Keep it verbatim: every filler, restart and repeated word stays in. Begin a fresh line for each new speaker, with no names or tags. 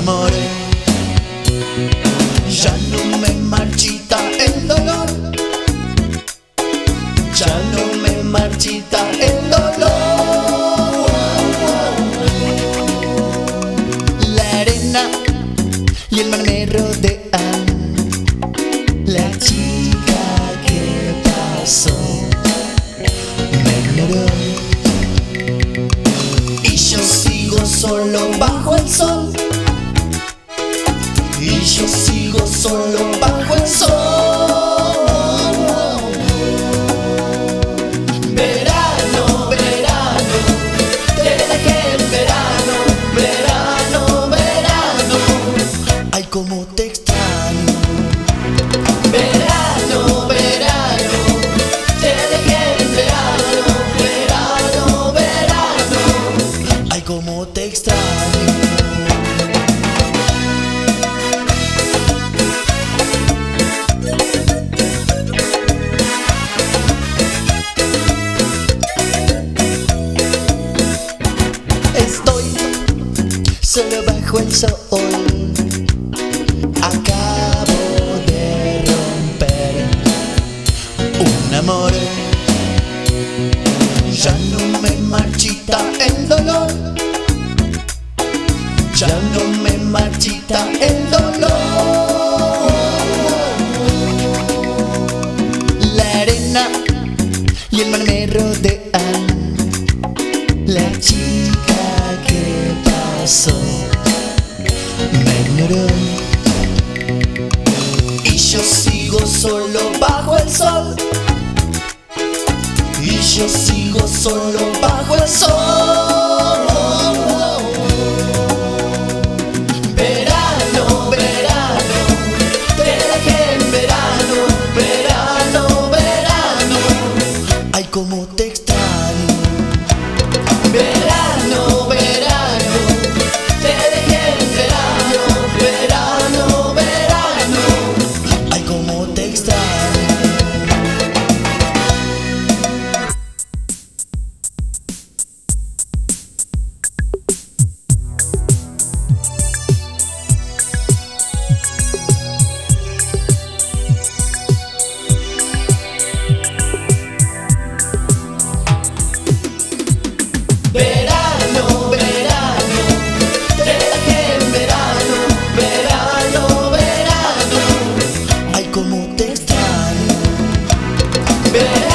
enamoré. Ya no me marchita el dolor, ya no me marchita el dolor. La arena y el mar me rodean, la chica que pasó me ignoró, y yo sigo solo bajo el sol, y yo sigo solo bajo el sol. Verano, verano, te dejé en verano, verano, verano, ay cómo te extraño. Verano, verano, te dejé en verano, verano, verano, ay cómo te extraño. Solo bajo el sol, acabo de romper un amor. Ya no me marchita el dolor, ya no me marchita el dolor. La arena y el mar me rodean, la chica que pasó me ignoró, y yo sigo solo bajo el sol, y yo sigo solo bajo el sol. Verano, verano, te dejé en verano, verano, verano, ay cómo te extraño. Verano, verano, te dejé en verano, verano, verano, ay cómo te extraño. Verano, verano, te dejé en verano, verano, verano, ay cómo te extraño. Verano.